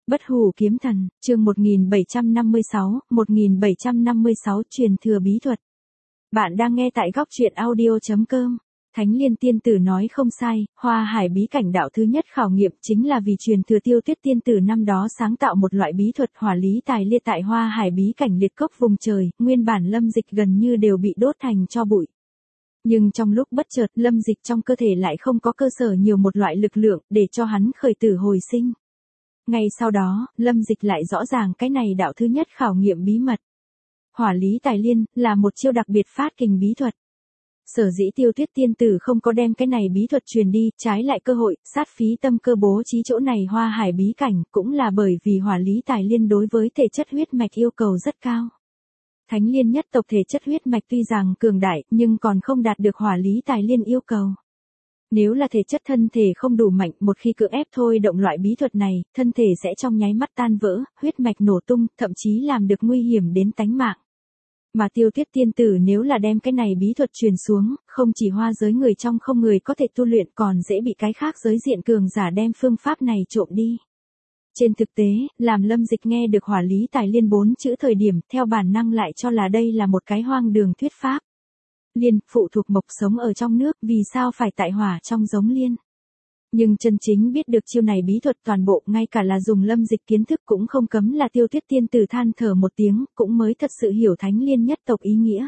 Bất hủ kiếm thần, chương 1756 truyền thừa bí thuật. Bạn đang nghe tại góc truyện audio.com. Thánh Liên tiên tử nói không sai, Hoa Hải bí cảnh đạo thứ nhất khảo nghiệm chính là vì truyền thừa Tiêu Tuyết tiên tử năm đó sáng tạo một loại bí thuật hỏa lý tài liệt tại Hoa Hải bí cảnh liệt cốc vùng trời, nguyên bản Lâm Dịch gần như đều bị đốt thành tro bụi. Nhưng trong lúc bất chợt, Lâm Dịch trong cơ thể lại không có cơ sở nhiều một loại lực lượng để cho hắn khởi tử hồi sinh. Ngay sau đó, Lâm Dịch lại rõ ràng cái này đạo thứ nhất khảo nghiệm bí mật. Hỏa lý tài liên là một chiêu đặc biệt phát kình bí thuật. Sở dĩ Tiêu Tuyết tiên tử không có đem cái này bí thuật truyền đi, trái lại cơ hội, sát phí tâm cơ bố trí chỗ này Hoa Hải bí cảnh, cũng là bởi vì hỏa lý tài liên đối với thể chất huyết mạch yêu cầu rất cao. Thánh Liên nhất tộc thể chất huyết mạch tuy rằng cường đại, nhưng còn không đạt được hỏa lý tài liên yêu cầu. Nếu là thể chất thân thể không đủ mạnh, một khi cưỡng ép thôi động loại bí thuật này, thân thể sẽ trong nháy mắt tan vỡ, huyết mạch nổ tung, thậm chí làm được nguy hiểm đến tánh mạng. Mà Tiêu Tuyết tiên tử nếu là đem cái này bí thuật truyền xuống, không chỉ hoa giới người trong không người có thể tu luyện, còn dễ bị cái khác giới diện cường giả đem phương pháp này trộm đi. Trên thực tế, làm Lâm Dịch nghe được hỏa lý tài liên 4 chữ thời điểm, theo bản năng lại cho là đây là một cái hoang đường thuyết pháp. Liên, phụ thuộc mộc sống ở trong nước, vì sao phải tại hỏa trong giống liên. Nhưng chân chính biết được chiêu này bí thuật toàn bộ, ngay cả là dùng Lâm Dịch kiến thức cũng không cấm là Tiêu Tuyết tiên tử than thở một tiếng, cũng mới thật sự hiểu Thánh Liên nhất tộc ý nghĩa.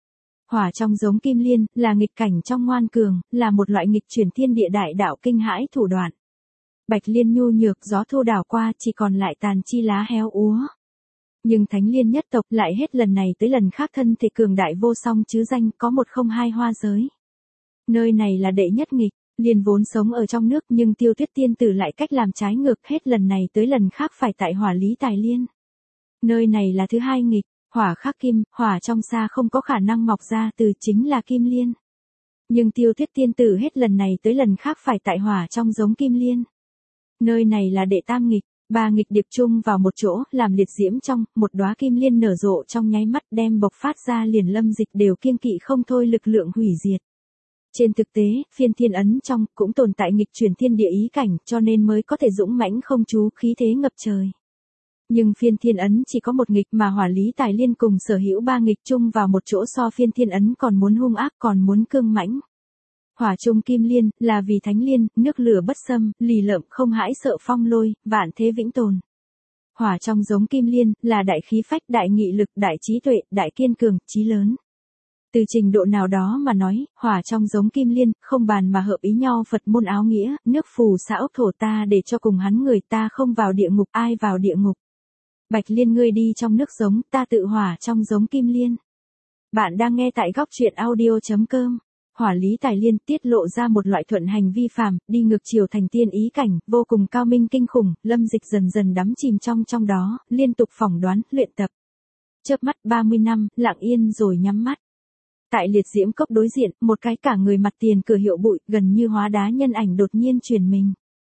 Hỏa trong giống kim liên, là nghịch cảnh trong ngoan cường, là một loại nghịch chuyển thiên địa đại đạo kinh hãi thủ đoạn. Bạch liên nhu nhược, gió thu đảo qua, chỉ còn lại tàn chi lá héo úa. Nhưng Thánh Liên nhất tộc lại hết lần này tới lần khác thân thể cường đại vô song chứ danh, có 102 hoa giới. Nơi này là đệ nhất nghịch, liền vốn sống ở trong nước, nhưng Tiêu Tuyết tiên tử lại cách làm trái ngược, hết lần này tới lần khác phải tại hỏa lý tài liên. Nơi này là thứ hai nghịch, hỏa khắc kim, hỏa trong xa không có khả năng mọc ra từ, chính là kim liên. Nhưng Tiêu Tuyết tiên tử hết lần này tới lần khác phải tại hỏa trong giống kim liên. Nơi này là đệ tam nghịch. Ba nghịch điệp chung vào một chỗ, làm liệt diễm trong, một đóa kim liên nở rộ trong nháy mắt, đem bộc phát ra liền Lâm Dịch đều kiêng kỵ không thôi lực lượng hủy diệt. Trên thực tế, phiên thiên ấn trong, cũng tồn tại nghịch chuyển thiên địa ý cảnh, cho nên mới có thể dũng mãnh không chú, khí thế ngập trời. Nhưng phiên thiên ấn chỉ có một nghịch, mà hỏa lý tài liên cùng sở hữu ba nghịch chung vào một chỗ so phiên thiên ấn còn muốn hung ác, còn muốn cương mãnh. Hỏa trung kim liên, là vì Thánh Liên, nước lửa bất xâm, lì lợm không hãi sợ phong lôi, vạn thế vĩnh tồn. Hỏa trong giống kim liên, là đại khí phách, đại nghị lực, đại trí tuệ, đại kiên cường, chí lớn. Từ trình độ nào đó mà nói, hỏa trong giống kim liên, không bàn mà hợp ý nhau Phật môn áo nghĩa, nước phù xã ốc thổ ta để cho cùng hắn người, ta không vào địa ngục, ai vào địa ngục. Bạch liên ngươi đi trong nước giống, ta tự hỏa trong giống kim liên. Bạn đang nghe tại góc truyện audio.com. Hỏa lý tài liên tiết lộ ra một loại thuận hành vi phàm, đi ngược chiều thành tiên ý cảnh, vô cùng cao minh kinh khủng, Lâm Dịch dần dần đắm chìm trong đó, liên tục phỏng đoán, luyện tập. Chớp mắt 30 năm, lặng yên rồi nhắm mắt. Tại liệt diễm cốc đối diện, một cái cả người mặt tiền cửa hiệu bụi, gần như hóa đá nhân ảnh đột nhiên truyền mình.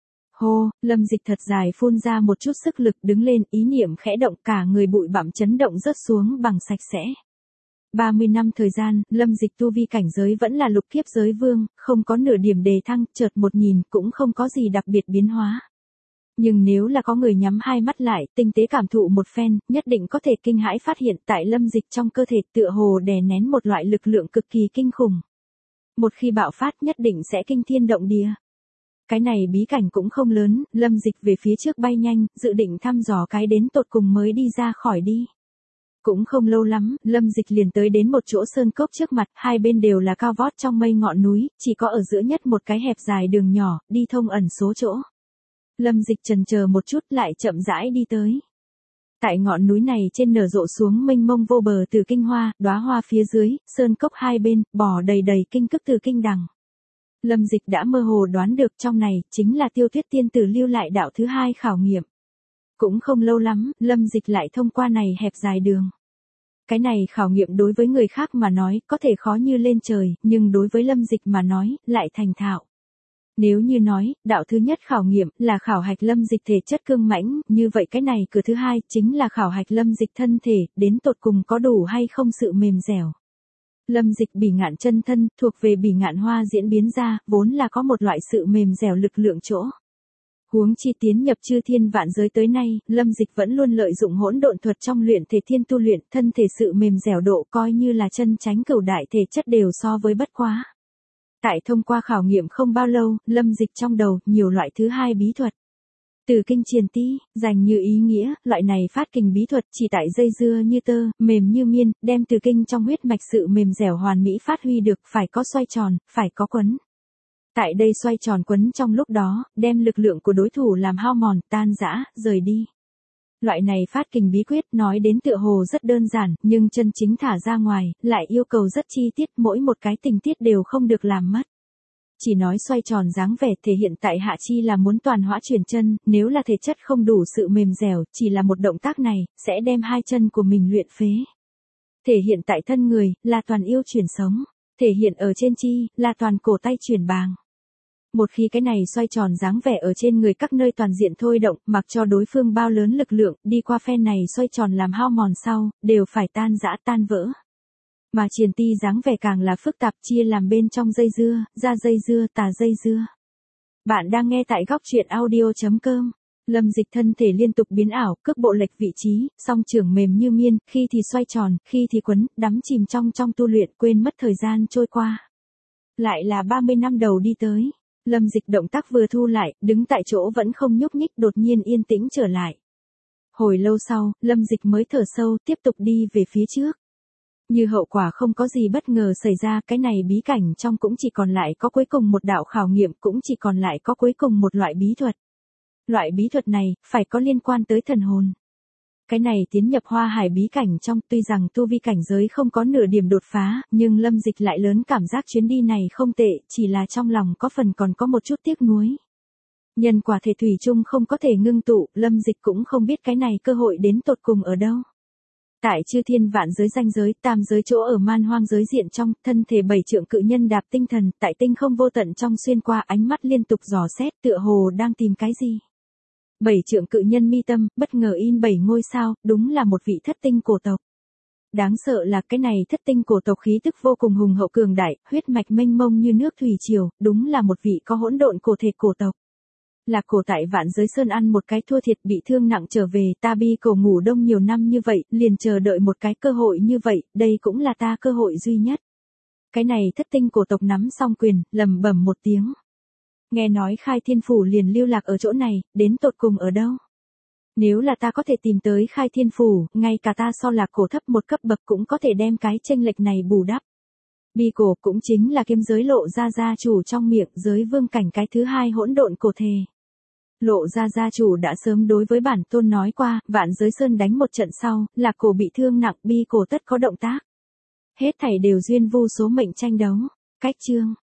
Hô, Lâm Dịch thật dài phun ra một chút sức lực, đứng lên, ý niệm khẽ động, cả người bụi bặm chấn động rớt xuống bằng sạch sẽ. 30 năm thời gian, Lâm Dịch tu vi cảnh giới vẫn là lục kiếp giới vương, không có nửa điểm đề thăng, chợt một nhìn cũng không có gì đặc biệt biến hóa. Nhưng nếu là có người nhắm hai mắt lại, tinh tế cảm thụ một phen, nhất định có thể kinh hãi phát hiện tại Lâm Dịch trong cơ thể tựa hồ đè nén một loại lực lượng cực kỳ kinh khủng. Một khi bạo phát nhất định sẽ kinh thiên động địa. Cái này bí cảnh cũng không lớn, Lâm Dịch về phía trước bay nhanh, dự định thăm dò cái đến tột cùng mới đi ra khỏi đi. Cũng không lâu lắm, Lâm Dịch liền tới đến một chỗ sơn cốc trước mặt, hai bên đều là cao vót trong mây ngọn núi, chỉ có ở giữa nhất một cái hẹp dài đường nhỏ, đi thông ẩn số chỗ. Lâm Dịch chần chờ một chút lại chậm rãi đi tới. Tại ngọn núi này trên nở rộ xuống mênh mông vô bờ từ kinh hoa, đóa hoa phía dưới, sơn cốc hai bên, bò đầy đầy kinh cức từ kinh đằng. Lâm Dịch đã mơ hồ đoán được trong này, chính là Tiêu Tuyết tiên tử lưu lại đạo thứ hai khảo nghiệm. Cũng không lâu lắm, Lâm Dịch lại thông qua này hẹp dài đường. Cái này khảo nghiệm đối với người khác mà nói, có thể khó như lên trời, nhưng đối với Lâm Dịch mà nói, lại thành thạo. Nếu như nói, đạo thứ nhất khảo nghiệm, là khảo hạch Lâm Dịch thể chất cương mãnh, như vậy cái này cửa thứ hai, chính là khảo hạch Lâm Dịch thân thể, đến tột cùng có đủ hay không sự mềm dẻo. Lâm Dịch bỉ ngạn chân thân, thuộc về bỉ ngạn hoa diễn biến ra, vốn là có một loại sự mềm dẻo lực lượng chỗ. Huống chi tiến nhập chư thiên vạn giới tới nay, Lâm Dịch vẫn luôn lợi dụng hỗn độn thuật trong luyện thể thiên tu luyện, thân thể sự mềm dẻo độ coi như là chân chánh cửu đại thể chất đều so với bất quá. Tại thông qua khảo nghiệm không bao lâu, Lâm Dịch trong đầu nhiều loại thứ hai bí thuật. Từ kinh triền ti, dành như ý nghĩa, loại này phát kình bí thuật chỉ tại dây dưa như tơ, mềm như miên, đem từ kinh trong huyết mạch sự mềm dẻo hoàn mỹ phát huy được, phải có xoay tròn, phải có quấn. Tại đây xoay tròn quấn trong lúc đó, đem lực lượng của đối thủ làm hao mòn, tan rã, rời đi. Loại này phát kình bí quyết nói đến tựa hồ rất đơn giản, nhưng chân chính thả ra ngoài, lại yêu cầu rất chi tiết, mỗi một cái tình tiết đều không được làm mất. Chỉ nói xoay tròn dáng vẻ thể hiện tại hạ chi là muốn toàn hỏa chuyển chân, nếu là thể chất không đủ sự mềm dẻo, chỉ là một động tác này, sẽ đem hai chân của mình luyện phế. Thể hiện tại thân người, là toàn yêu chuyển sống. Thể hiện ở trên chi, là toàn cổ tay chuyển bàng. Một khi cái này xoay tròn dáng vẻ ở trên người các nơi toàn diện thôi động, mặc cho đối phương bao lớn lực lượng, đi qua phen này xoay tròn làm hao mòn sau, đều phải tan rã tan vỡ. Mà triền ti dáng vẻ càng là phức tạp, chia làm bên trong dây dưa, ra dây dưa, tà dây dưa. Bạn đang nghe tại góc truyện audio.com. Lâm Dịch thân thể liên tục biến ảo, cước bộ lệch vị trí, song trưởng mềm như miên, khi thì xoay tròn, khi thì quấn, đắm chìm trong tu luyện, quên mất thời gian trôi qua. Lại là 30 năm đầu đi tới. Lâm Dịch động tác vừa thu lại, đứng tại chỗ vẫn không nhúc nhích, đột nhiên yên tĩnh trở lại. Hồi lâu sau, Lâm Dịch mới thở sâu, tiếp tục đi về phía trước. Như hậu quả không có gì bất ngờ xảy ra, cái này bí cảnh trong cũng chỉ còn lại có cuối cùng một đạo khảo nghiệm, cũng chỉ còn lại có cuối cùng một loại bí thuật. Loại bí thuật này, phải có liên quan tới thần hồn. Cái này tiến nhập Hoa Hải bí cảnh trong, tuy rằng tu vi cảnh giới không có nửa điểm đột phá, nhưng Lâm Dịch lại lớn cảm giác chuyến đi này không tệ, chỉ là trong lòng có phần còn có một chút tiếc nuối. Nhân quả thể thủy chung không có thể ngưng tụ, Lâm Dịch cũng không biết cái này cơ hội đến tột cùng ở đâu. Tại chư thiên vạn giới ranh giới, tam giới chỗ ở man hoang giới diện trong, thân thể 7 trượng cự nhân đạp tinh thần, tại tinh không vô tận trong xuyên qua, ánh mắt liên tục dò xét, tựa hồ đang tìm cái gì. 7 trượng cự nhân mi tâm, bất ngờ in 7 ngôi sao, đúng là một vị thất tinh cổ tộc. Đáng sợ là cái này thất tinh cổ tộc khí tức vô cùng hùng hậu cường đại, huyết mạch mênh mông như nước thủy triều, đúng là một vị có hỗn độn cổ thể cổ tộc. Là cổ tại vạn giới sơn ăn một cái thua thiệt bị thương nặng trở về, ta bi cổ ngủ đông nhiều năm như vậy, liền chờ đợi một cái cơ hội như vậy, đây cũng là ta cơ hội duy nhất. Cái này thất tinh cổ tộc nắm song quyền, lầm bẩm một tiếng. Nghe nói Khai Thiên Phủ liền lưu lạc ở chỗ này, đến tột cùng ở đâu? Nếu là ta có thể tìm tới Khai Thiên Phủ, ngay cả ta so lạc cổ thấp một cấp bậc cũng có thể đem cái chênh lệch này bù đắp. Bi cổ cũng chính là kiếm giới Lộ Gia gia chủ trong miệng giới vương cảnh cái thứ hai hỗn độn cổ thể. Lộ Gia gia chủ đã sớm đối với bản tôn nói qua, vạn giới sơn đánh một trận sau, lạc cổ bị thương nặng, bi cổ tất có động tác. Hết thảy đều duyên vu số mệnh tranh đấu. Cách chương.